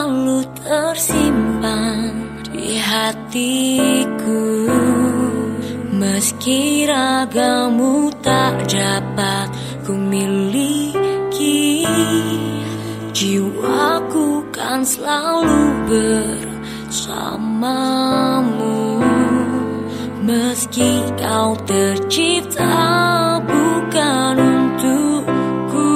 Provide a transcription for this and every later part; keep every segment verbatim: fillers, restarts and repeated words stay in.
selalu tersimpan di hatiku. Meski ragamu tak dapat ku miliki, jiwaku kan selalu bersamamu. Meski kau tercipta bukan untukku,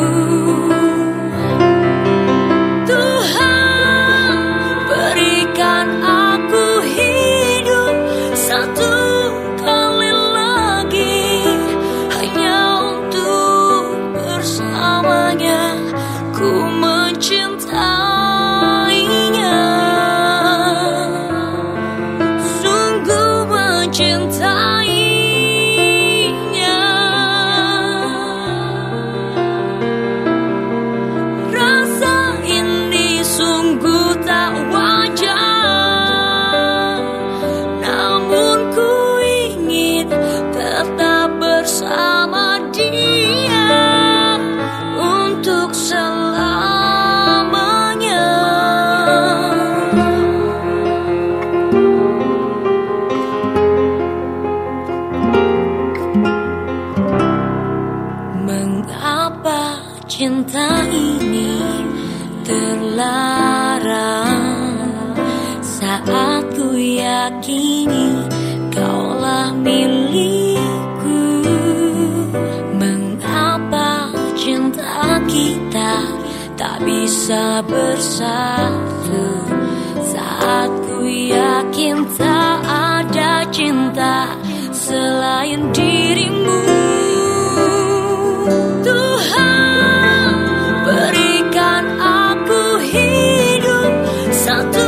Tuhan berikan aku hidup satu kali lagi, hanya untuk bersamanya ku mencintainya. Sungguh mencintainya. Rasa ini sungguh tak wajar, namun ku ingin tetap bersama dia untuk selamanya. Mengapa cinta ini terlarang saat ku yakini kaulah milikku? Mengapa cinta kita tak bisa bersatu saat ku yakin tak ada cinta selain dirimu? Tuhan berikan aku hidup satu